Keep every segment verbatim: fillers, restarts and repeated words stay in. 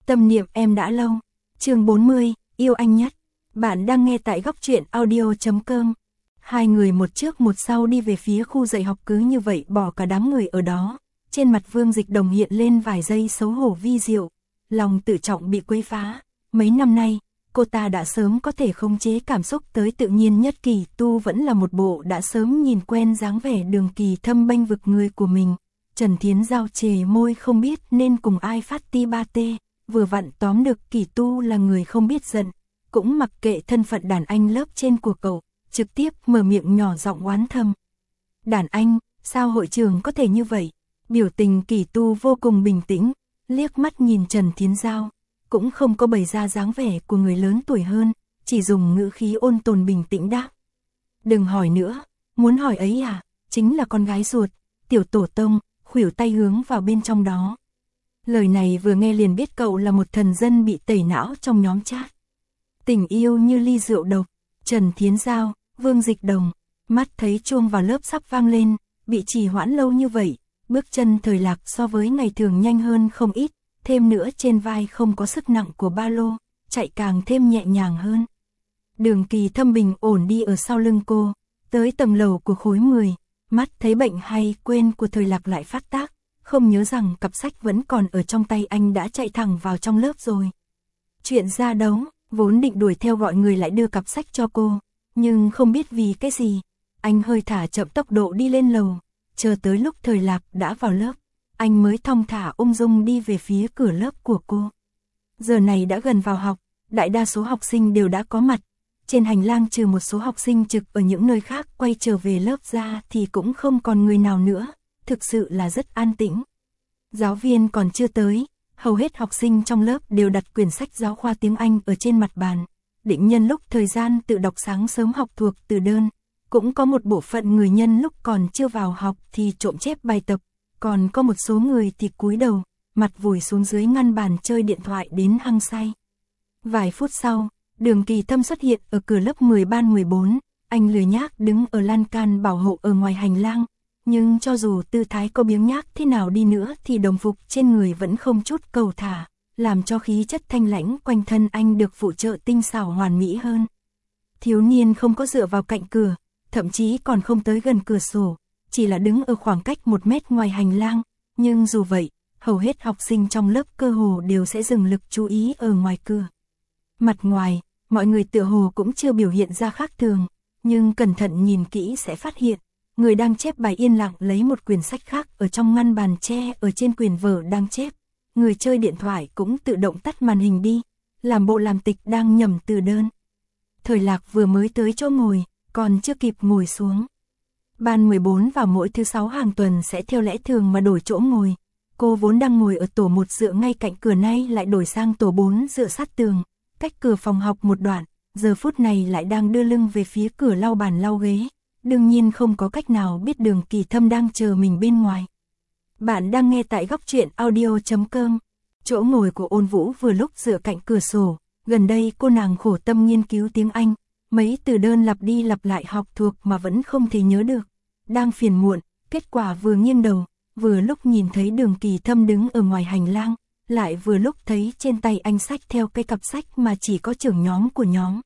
Tâm niệm em đã lâu. Chương bốn mươi, yêu anh nhất. Bạn đang nghe tại góc truyện audio chấm com. Hai người một trước một sau đi về phía khu dạy học, cứ như vậy bỏ cả đám người ở đó. Trên mặt Vương Dịch Đồng hiện lên vài giây xấu hổ vi diệu, lòng tự trọng bị quấy phá. Mấy năm nay, cô ta đã sớm có thể khống chế cảm xúc tới tự nhiên nhất. Kỳ Tu vẫn là một bộ đã sớm nhìn quen dáng vẻ Đường Kỳ Thâm bênh vực người của mình. Trần Thiến Giao chề môi không biết nên cùng ai phát ti ba tê, vừa vặn tóm được Kỳ Tu là người không biết giận, cũng mặc kệ thân phận đàn anh lớp trên của cậu, trực tiếp mở miệng nhỏ giọng oán thầm. Đàn anh, sao hội trưởng có thể như vậy? Biểu tình Kỳ Tu vô cùng bình tĩnh, liếc mắt nhìn Trần Thiến Giao, cũng không có bày ra dáng vẻ của người lớn tuổi hơn, chỉ dùng ngữ khí ôn tồn bình tĩnh đáp. Đừng hỏi nữa, muốn hỏi ấy à, chính là con gái ruột, tiểu tổ tông, khuỷu tay hướng vào bên trong đó. Lời này vừa nghe liền biết cậu là một thần dân bị tẩy não trong nhóm chat. Tình yêu như ly rượu độc, Trần Thiến Giao, Vương Dịch Đồng, mắt thấy chuông vào lớp sắp vang lên, bị trì hoãn lâu như vậy, bước chân Thời Lạc so với ngày thường nhanh hơn không ít, thêm nữa trên vai không có sức nặng của ba lô, chạy càng thêm nhẹ nhàng hơn. Đường Kỳ Thâm bình ổn đi ở sau lưng cô, tới tầng lầu của khối mười, mắt thấy bệnh hay quên của Thời Lạc lại phát tác, không nhớ rằng cặp sách vẫn còn ở trong tay anh đã chạy thẳng vào trong lớp rồi. Chuyện ra đấu, vốn định đuổi theo gọi người lại đưa cặp sách cho cô, nhưng không biết vì cái gì, anh hơi thả chậm tốc độ đi lên lầu, chờ tới lúc Thời Lạc đã vào lớp, anh mới thong thả ung dung đi về phía cửa lớp của cô. Giờ này đã gần vào học, đại đa số học sinh đều đã có mặt, trên hành lang trừ một số học sinh trực ở những nơi khác quay trở về lớp ra thì cũng không còn người nào nữa, thực sự là rất an tĩnh. Giáo viên còn chưa tới, hầu hết học sinh trong lớp đều đặt quyển sách giáo khoa tiếng Anh ở trên mặt bàn, định nhân lúc thời gian tự đọc sáng sớm học thuộc từ đơn. Cũng có một bộ phận người nhân lúc còn chưa vào học thì trộm chép bài tập, còn có một số người thì cúi đầu, mặt vùi xuống dưới ngăn bàn chơi điện thoại đến hăng say. Vài phút sau, Đường Kỳ Thâm xuất hiện ở cửa lớp mười ban mười bốn, anh lười nhác đứng ở lan can bảo hộ ở ngoài hành lang, nhưng cho dù tư thái có biếng nhác thế nào đi nữa thì đồng phục trên người vẫn không chút cầu thả, làm cho khí chất thanh lãnh quanh thân anh được phụ trợ tinh xảo hoàn mỹ hơn. Thiếu niên không có dựa vào cạnh cửa, thậm chí còn không tới gần cửa sổ, chỉ là đứng ở khoảng cách một mét ngoài hành lang, nhưng dù vậy, hầu hết học sinh trong lớp cơ hồ đều sẽ dừng lực chú ý ở ngoài cửa. Mặt ngoài, mọi người tựa hồ cũng chưa biểu hiện ra khác thường, nhưng cẩn thận nhìn kỹ sẽ phát hiện, người đang chép bài yên lặng lấy một quyển sách khác ở trong ngăn bàn tre ở trên quyển vở đang chép, người chơi điện thoại cũng tự động tắt màn hình đi, làm bộ làm tịch đang nhẩm từ đơn. Thời Lạc vừa mới tới chỗ ngồi, còn chưa kịp ngồi xuống. Ban mười bốn vào mỗi thứ sáu hàng tuần sẽ theo lẽ thường mà đổi chỗ ngồi. Cô vốn đang ngồi ở tổ một dựa ngay cạnh cửa, nay lại đổi sang tổ bốn dựa sát tường, cách cửa phòng học một đoạn, giờ phút này lại đang đưa lưng về phía cửa lau bàn lau ghế. Đương nhiên không có cách nào biết Đường Kỳ Thâm đang chờ mình bên ngoài. Bạn đang nghe tại góc truyện audio chấm com. Chỗ ngồi của Ôn Vũ vừa lúc dựa cạnh cửa sổ, gần đây cô nàng khổ tâm nghiên cứu tiếng Anh. Mấy từ đơn lặp đi lặp lại học thuộc mà vẫn không thể nhớ được. Đang phiền muộn, kết quả vừa nghiêng đầu, vừa lúc nhìn thấy Đường Kỳ Thâm đứng ở ngoài hành lang, lại vừa lúc thấy trên tay anh xách theo cái cặp sách mà chỉ có trưởng nhóm của nhóm.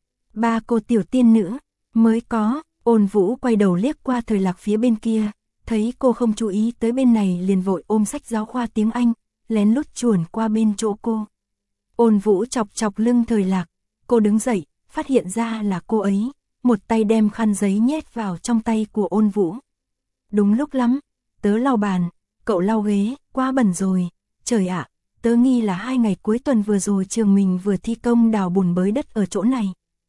Ba cô tiểu tiên nữ, mới có. Ôn Vũ quay đầu liếc qua Thời Lạc phía bên kia, thấy cô không chú ý tới bên này liền vội ôm sách giáo khoa tiếng Anh, lén lút chuồn qua bên chỗ cô. Ôn Vũ chọc chọc lưng Thời Lạc, cô đứng dậy, phát hiện ra là cô ấy, một tay đem khăn giấy nhét vào trong tay của Ôn Vũ. Đúng lúc lắm, tớ lau bàn, cậu lau ghế, quá bẩn rồi, trời ạ, tớ nghi là hai ngày cuối tuần vừa rồi trường mình vừa thi công đào bùn bới đất ở chỗ này.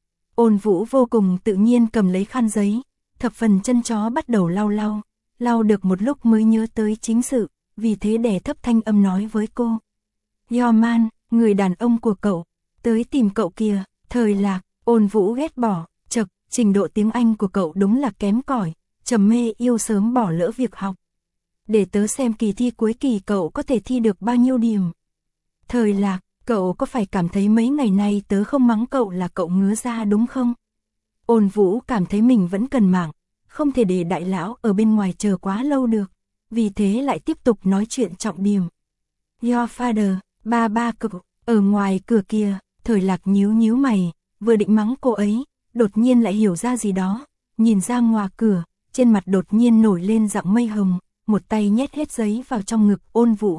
Ôn Vũ vô cùng tự nhiên cầm lấy khăn giấy, thập phần chân chó bắt đầu lau lau, lau được một lúc mới nhớ tới chính sự, vì thế đè thấp thanh âm nói với cô. Yo man, người đàn ông của cậu, tới tìm cậu kìa. Thời Lạc, Ôn Vũ ghét bỏ, chậc, trình độ tiếng Anh của cậu đúng là kém cỏi, trầm mê yêu sớm bỏ lỡ việc học. Để tớ xem kỳ thi cuối kỳ cậu có thể thi được bao nhiêu điểm. Thời Lạc, cậu có phải cảm thấy mấy ngày nay tớ không mắng cậu là cậu ngứa ra đúng không? Ôn Vũ cảm thấy mình vẫn cần mạng, không thể để đại lão ở bên ngoài chờ quá lâu được, vì thế lại tiếp tục nói chuyện trọng điểm. Your father, Ba ba cực, ở ngoài cửa kia, Thời Lạc nhíu nhíu mày, vừa định mắng cô ấy, đột nhiên lại hiểu ra gì đó, nhìn ra ngoài cửa, trên mặt đột nhiên nổi lên dạng mây hồng, một tay nhét hết giấy vào trong ngực Ôn Vũ.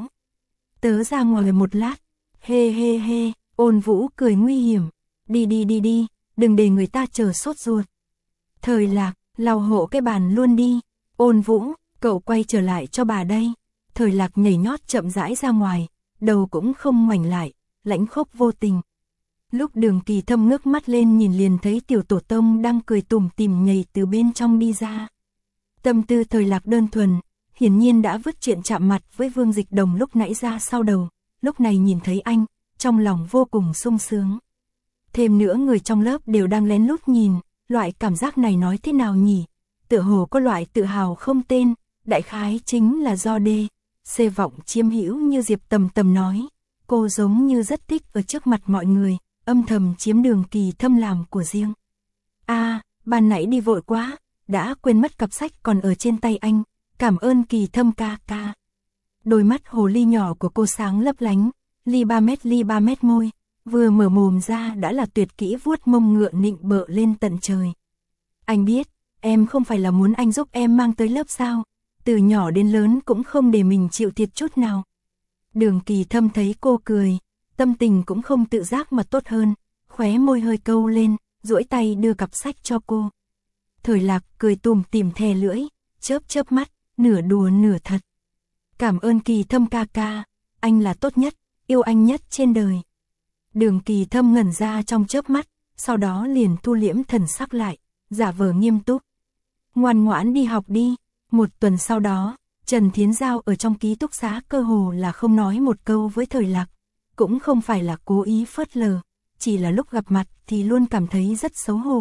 Tớ ra ngoài một lát, hê hê hê, Ôn Vũ cười nguy hiểm, đi đi đi đi, đừng để người ta chờ sốt ruột. Thời Lạc, lau hộ cái bàn luôn đi, Ôn Vũ, cậu quay trở lại cho bà đây. Thời Lạc nhảy nhót chậm rãi ra ngoài, đầu cũng không ngoảnh lại, lãnh khốc vô tình. Lúc Đường Kỳ Thâm ngước mắt lên nhìn liền thấy tiểu tổ tông đang cười tủm tỉm nhảy từ bên trong đi ra. Tâm tư Thời Lạc đơn thuần, hiển nhiên đã vứt chuyện chạm mặt với Vương Dịch Đồng lúc nãy ra sau đầu, lúc này nhìn thấy anh, trong lòng vô cùng sung sướng. Thêm nữa người trong lớp đều đang lén lút nhìn, loại cảm giác này nói thế nào nhỉ? Tựa hồ có loại tự hào không tên, đại khái chính là do đê, xê vọng chiêm hữu như Diệp Tầm Tầm nói, cô giống như rất thích ở trước mặt mọi người, âm thầm chiếm Đường Kỳ Thâm làm của riêng. A, à, ban nãy đi vội quá, đã quên mất cặp sách còn ở trên tay anh, cảm ơn Kỳ Thâm ca ca. Đôi mắt hồ ly nhỏ của cô sáng lấp lánh, ly ba mét ly ba mét môi, vừa mở mồm ra đã là tuyệt kỹ vuốt mông ngựa nịnh bợ lên tận trời. Anh biết, em không phải là muốn anh giúp em mang tới lớp sao, từ nhỏ đến lớn cũng không để mình chịu thiệt chút nào. Đường Kỳ Thâm thấy cô cười, tâm tình cũng không tự giác mà tốt hơn, khóe môi hơi câu lên, duỗi tay đưa cặp sách cho cô. Thời Lạc cười tủm tỉm thè lưỡi, chớp chớp mắt, nửa đùa nửa thật. Cảm ơn Kỳ Thâm ca ca, anh là tốt nhất, yêu anh nhất trên đời. Đường Kỳ Thâm ngẩn ra trong chớp mắt, sau đó liền thu liễm thần sắc lại, giả vờ nghiêm túc. Ngoan ngoãn đi học đi. Một tuần sau đó, Trần Thiến Giao ở trong ký túc xá cơ hồ là không nói một câu với Thời Lạc, cũng không phải là cố ý phớt lờ, chỉ là lúc gặp mặt thì luôn cảm thấy rất xấu hổ.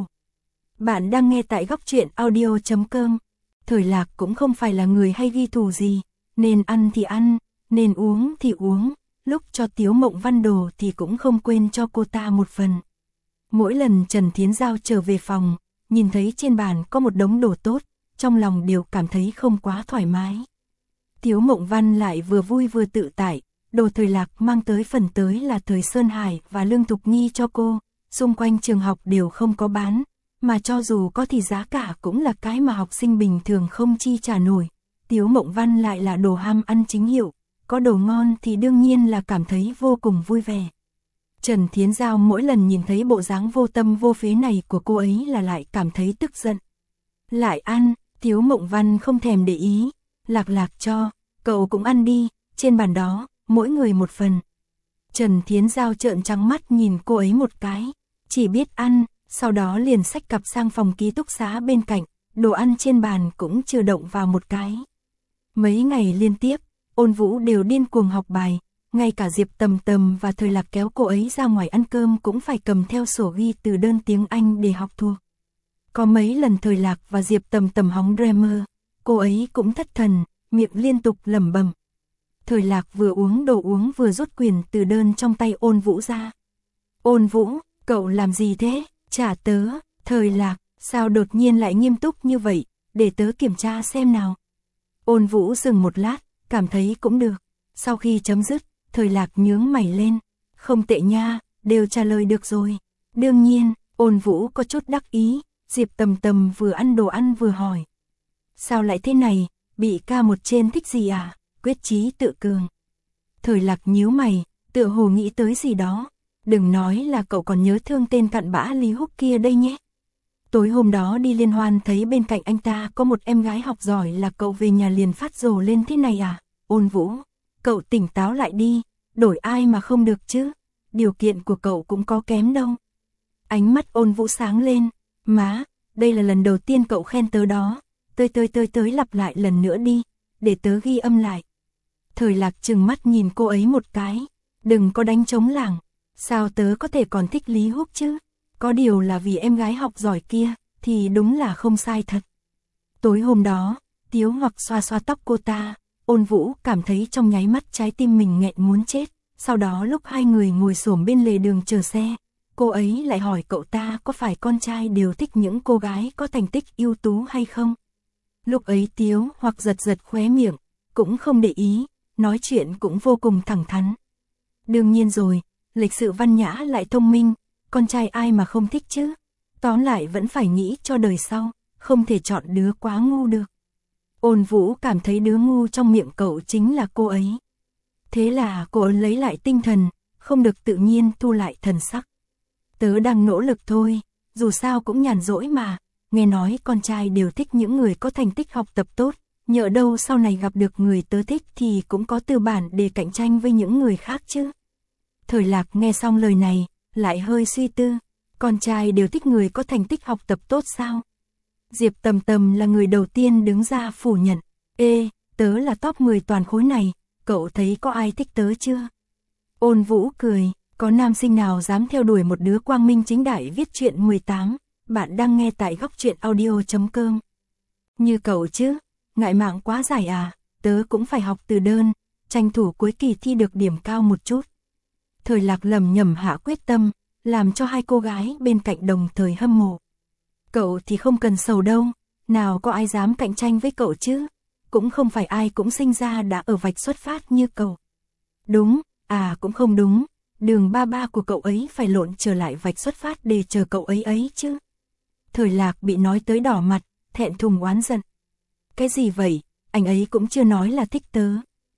Bạn đang nghe tại góc truyện audio chấm com. Thời Lạc cũng không phải là người hay ghi thù gì, nên ăn thì ăn, nên uống thì uống, lúc cho Tiếu Mộng Văn đồ thì cũng không quên cho cô ta một phần. Mỗi lần Trần Thiến Giao trở về phòng, nhìn thấy trên bàn có một đống đồ tốt, trong lòng đều cảm thấy không quá thoải mái. Tiếu Mộng Văn lại vừa vui vừa tự tại, đồ Thời Lạc mang tới phần tới là Thời Sơn Hải và Lương Thục Nhi cho cô, xung quanh trường học đều không có bán, mà cho dù có thì giá cả cũng là cái mà học sinh bình thường không chi trả nổi. Tiếu Mộng Văn lại là đồ ham ăn chính hiệu, có đồ ngon thì đương nhiên là cảm thấy vô cùng vui vẻ. Trần Thiến Giao mỗi lần nhìn thấy bộ dáng vô tâm vô phế này của cô ấy là lại cảm thấy tức giận. Lại ăn, Tiếu Mộng Văn không thèm để ý, Lạc Lạc cho, cậu cũng ăn đi, trên bàn đó, mỗi người một phần. Trần Thiến Giao trợn trắng mắt nhìn cô ấy một cái, chỉ biết ăn, sau đó liền xách cặp sang phòng ký túc xá bên cạnh, đồ ăn trên bàn cũng chưa động vào một cái. Mấy ngày liên tiếp, Ôn Vũ đều điên cuồng học bài, ngay cả Diệp Tầm Tầm và Thời Lạc kéo cô ấy ra ngoài ăn cơm cũng phải cầm theo sổ ghi từ đơn tiếng Anh để học thuộc. Có mấy lần Thời Lạc và Diệp Tầm Tầm hóng grammar, cô ấy cũng thất thần, miệng liên tục lẩm bẩm. Thời Lạc vừa uống đồ uống vừa rút quyền từ đơn trong tay Ôn Vũ ra. Ôn Vũ, cậu làm gì thế? Trả tớ. Thời Lạc, sao đột nhiên lại nghiêm túc như vậy, để tớ kiểm tra xem nào. Ôn Vũ dừng một lát, cảm thấy cũng được. Sau khi chấm dứt, Thời Lạc nhướng mày lên. Không tệ nha, đều trả lời được rồi. Đương nhiên, Ôn Vũ có chút đắc ý, Diệp Tầm Tầm vừa ăn đồ ăn vừa hỏi. Sao lại thế này, bị ca một trên thích gì à? Quyết chí tự cường. Thời Lạc nhíu mày, tựa hồ nghĩ tới gì đó. Đừng nói là cậu còn nhớ thương tên cặn bã Lý Húc kia đây nhé. Tối hôm đó đi liên hoan thấy bên cạnh anh ta có một em gái học giỏi là cậu về nhà liền phát rồ lên thế này à? Ôn Vũ, cậu tỉnh táo lại đi, đổi ai mà không được chứ? Điều kiện của cậu cũng có kém đâu. Ánh mắt Ôn Vũ sáng lên, má, đây là lần đầu tiên cậu khen tớ đó, tơi tơi tơi tới lặp lại lần nữa đi, để tớ ghi âm lại. Thời Lạc trừng mắt nhìn cô ấy một cái, đừng có đánh trống lảng, sao tớ có thể còn thích Lý Húc chứ? Có điều là vì em gái học giỏi kia, thì đúng là không sai thật. Tối hôm đó, Tiếu Hoặc xoa xoa tóc cô ta, Ôn Vũ cảm thấy trong nháy mắt trái tim mình nghẹn muốn chết. Sau đó lúc hai người ngồi xổm bên lề đường chờ xe, cô ấy lại hỏi cậu ta có phải con trai đều thích những cô gái có thành tích ưu tú hay không. Lúc ấy Tiếu Hoặc giật giật khóe miệng, cũng không để ý, nói chuyện cũng vô cùng thẳng thắn. Đương nhiên rồi, lịch sự văn nhã lại thông minh, con trai ai mà không thích chứ. Tóm lại vẫn phải nghĩ cho đời sau, không thể chọn đứa quá ngu được. Ôn Vũ cảm thấy đứa ngu trong miệng cậu chính là cô ấy. Thế là cô ấy lấy lại tinh thần, không được tự nhiên thu lại thần sắc. Tớ đang nỗ lực thôi, dù sao cũng nhàn rỗi mà, nghe nói con trai đều thích những người có thành tích học tập tốt, nhỡ đâu sau này gặp được người tớ thích thì cũng có tư bản để cạnh tranh với những người khác chứ. Thời Lạc nghe xong lời này, lại hơi suy tư, con trai đều thích người có thành tích học tập tốt sao? Diệp Tầm Tầm là người đầu tiên đứng ra phủ nhận, ê, tớ là top mười toàn khối này, cậu thấy có ai thích tớ chưa? Ôn Vũ cười, có nam sinh nào dám theo đuổi một đứa quang minh chính đại viết truyện mười tám, bạn đang nghe tại góc truyện audio chấm com. Như cậu chứ, ngại mạng quá dài à, tớ cũng phải học từ đơn, tranh thủ cuối kỳ thi được điểm cao một chút. Thời Lạc lầm nhầm hạ quyết tâm, làm cho hai cô gái bên cạnh đồng thời hâm mộ. Cậu thì không cần sầu đâu, nào có ai dám cạnh tranh với cậu chứ, cũng không phải ai cũng sinh ra đã ở vạch xuất phát như cậu. Đúng, à cũng không đúng, đường ba ba của cậu ấy phải lộn trở lại vạch xuất phát để chờ cậu ấy ấy chứ. Thời Lạc bị nói tới đỏ mặt, thẹn thùng oán giận. Cái gì vậy, anh ấy cũng chưa nói là thích tớ.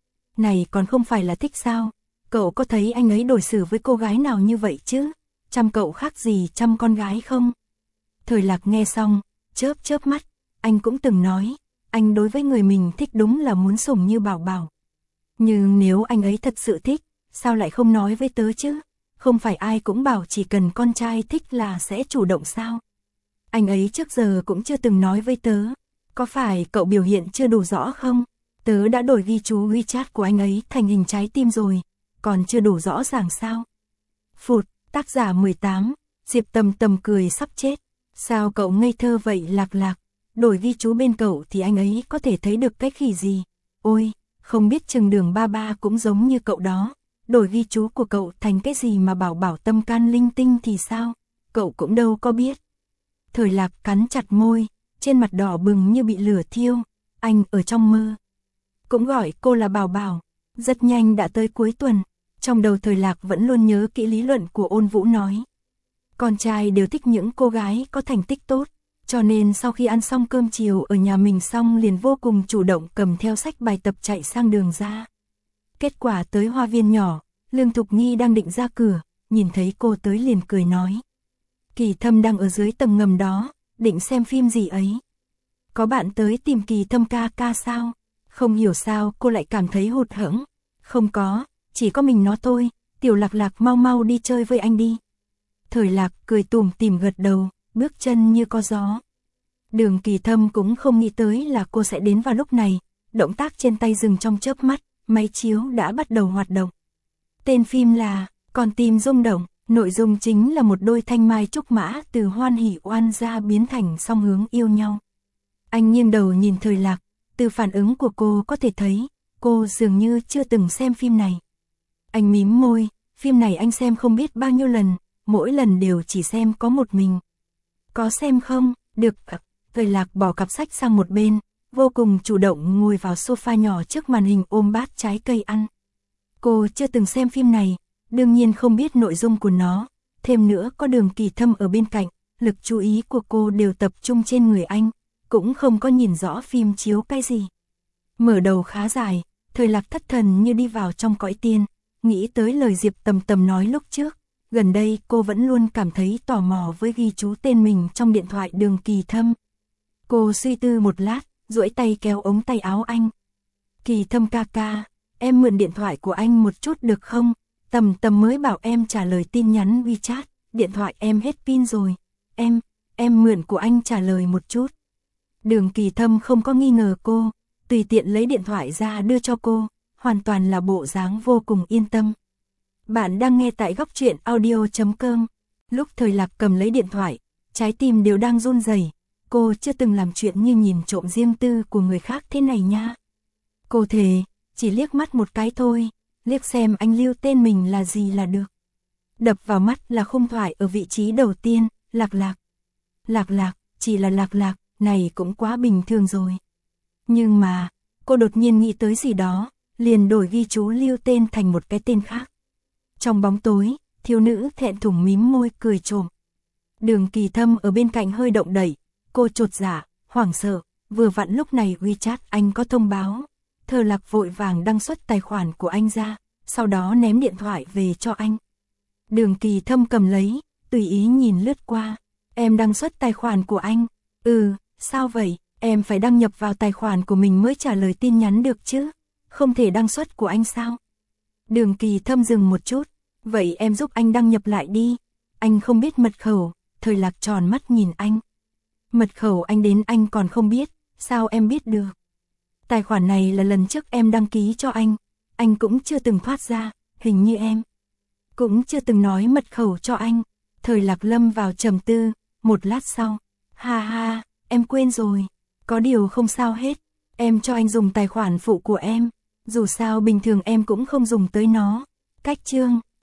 Này còn không phải là thích sao, cậu có thấy anh ấy đối xử với cô gái nào như vậy chứ, chăm cậu khác gì chăm con gái không? Thời Lạc nghe xong, chớp chớp mắt, anh cũng từng nói, anh đối với người mình thích đúng là muốn sủng như bảo bảo. Nhưng nếu anh ấy thật sự thích, sao lại không nói với tớ chứ? Không phải ai cũng bảo chỉ cần con trai thích là sẽ chủ động sao? Anh ấy trước giờ cũng chưa từng nói với tớ, có phải cậu biểu hiện chưa đủ rõ không? Tớ đã đổi ghi chú WeChat của anh ấy thành hình trái tim rồi, còn chưa đủ rõ ràng sao? Phụt, tác giả mười tám, Diệp Tầm Tầm cười sắp chết. Sao cậu ngây thơ vậy Lạc Lạc, đổi ghi chú bên cậu thì anh ấy có thể thấy được cái khỉ gì? Ôi, không biết chừng đường ba ba cũng giống như cậu đó, đổi ghi chú của cậu thành cái gì mà bảo bảo tâm can linh tinh thì sao? Cậu cũng đâu có biết. Thời Lạc cắn chặt môi, trên mặt đỏ bừng như bị lửa thiêu, anh ở trong mơ. Cũng gọi cô là Bảo Bảo, rất nhanh đã tới cuối tuần, trong đầu Thời Lạc vẫn luôn nhớ kỹ lý luận của Ôn Vũ nói. Con trai đều thích những cô gái có thành tích tốt, cho nên sau khi ăn xong cơm chiều ở nhà mình xong liền vô cùng chủ động cầm theo sách bài tập chạy sang đường ra. Kết quả tới hoa viên nhỏ, Lương Thục Nhi đang định ra cửa, nhìn thấy cô tới liền cười nói. Kỳ Thâm đang ở dưới tầng ngầm đó, định xem phim gì ấy. Có bạn tới tìm Kỳ Thâm ca ca sao? Không hiểu sao cô lại cảm thấy hụt hẫng. Không có, chỉ có mình nó thôi, Tiểu Lạc Lạc mau mau đi chơi với anh đi. Thời Lạc cười tủm tỉm gật đầu, bước chân như có gió. Đường Kỳ Thâm cũng không nghĩ tới là cô sẽ đến vào lúc này, động tác trên tay dừng trong chớp mắt, máy chiếu đã bắt đầu hoạt động. Tên phim là Con tim rung động, nội dung chính là một đôi thanh mai trúc mã từ hoan hỉ oan gia biến thành song hướng yêu nhau. Anh nghiêng đầu nhìn Thời Lạc, từ phản ứng của cô có thể thấy, cô dường như chưa từng xem phim này. Anh mím môi, phim này anh xem không biết bao nhiêu lần, mỗi lần đều chỉ xem có một mình. Có xem không? Được. Thời Lạc bỏ cặp sách sang một bên, vô cùng chủ động ngồi vào sofa nhỏ trước màn hình ôm bát trái cây ăn. Cô chưa từng xem phim này, đương nhiên không biết nội dung của nó, thêm nữa có Đường Kỳ Thâm ở bên cạnh, lực chú ý của cô đều tập trung trên người anh, cũng không có nhìn rõ phim chiếu cái gì. Mở đầu khá dài, Thời Lạc thất thần như đi vào trong cõi tiên, nghĩ tới lời Diệp Tầm Tầm nói lúc trước. Gần đây cô vẫn luôn cảm thấy tò mò với ghi chú tên mình trong điện thoại Đường Kỳ Thâm. Cô suy tư một lát, duỗi tay kéo ống tay áo anh. Kỳ Thâm ca ca, em mượn điện thoại của anh một chút được không? Tầm Tầm mới bảo em trả lời tin nhắn WeChat, điện thoại em hết pin rồi. Em, em mượn của anh trả lời một chút. Đường Kỳ Thâm không có nghi ngờ cô, tùy tiện lấy điện thoại ra đưa cho cô, hoàn toàn là bộ dáng vô cùng yên tâm. Bạn đang nghe tại góc truyện audio chấm com. Lúc Thời Lạc cầm lấy điện thoại, trái tim đều đang run rẩy. Cô chưa từng làm chuyện như nhìn trộm riêng tư của người khác thế này nha. Cô thề, chỉ liếc mắt một cái thôi, liếc xem anh lưu tên mình là gì là được. Đập vào mắt là khung thoại ở vị trí đầu tiên, Lạc Lạc. Lạc Lạc, chỉ là Lạc Lạc, này cũng quá bình thường rồi. Nhưng mà, cô đột nhiên nghĩ tới gì đó, liền đổi ghi chú lưu tên thành một cái tên khác. Trong bóng tối, thiếu nữ thẹn thùng mím môi cười trộm. Đường Kỳ Thâm ở bên cạnh hơi động đậy, cô chột dạ, hoảng sợ, vừa vặn lúc này WeChat anh có thông báo. Thờ Lạc vội vàng đăng xuất tài khoản của anh ra, sau đó ném điện thoại về cho anh. Đường Kỳ Thâm cầm lấy, tùy ý nhìn lướt qua. Em đăng xuất tài khoản của anh. Ừ, sao vậy? Em phải đăng nhập vào tài khoản của mình mới trả lời tin nhắn được chứ. Không thể đăng xuất của anh sao? Đường Kỳ Thâm dừng một chút. Vậy em giúp anh đăng nhập lại đi. Anh không biết mật khẩu. Thời Lạc tròn mắt nhìn anh. Mật khẩu anh đến anh còn không biết. Sao em biết được? Tài khoản này là lần trước em đăng ký cho anh. Anh cũng chưa từng thoát ra. Hình như em cũng chưa từng nói mật khẩu cho anh. Thời Lạc lâm vào trầm tư. Một lát sau. Ha ha, em quên rồi. Có điều không sao hết. Em cho anh dùng tài khoản phụ của em. Dù sao bình thường em cũng không dùng tới nó. Cách chương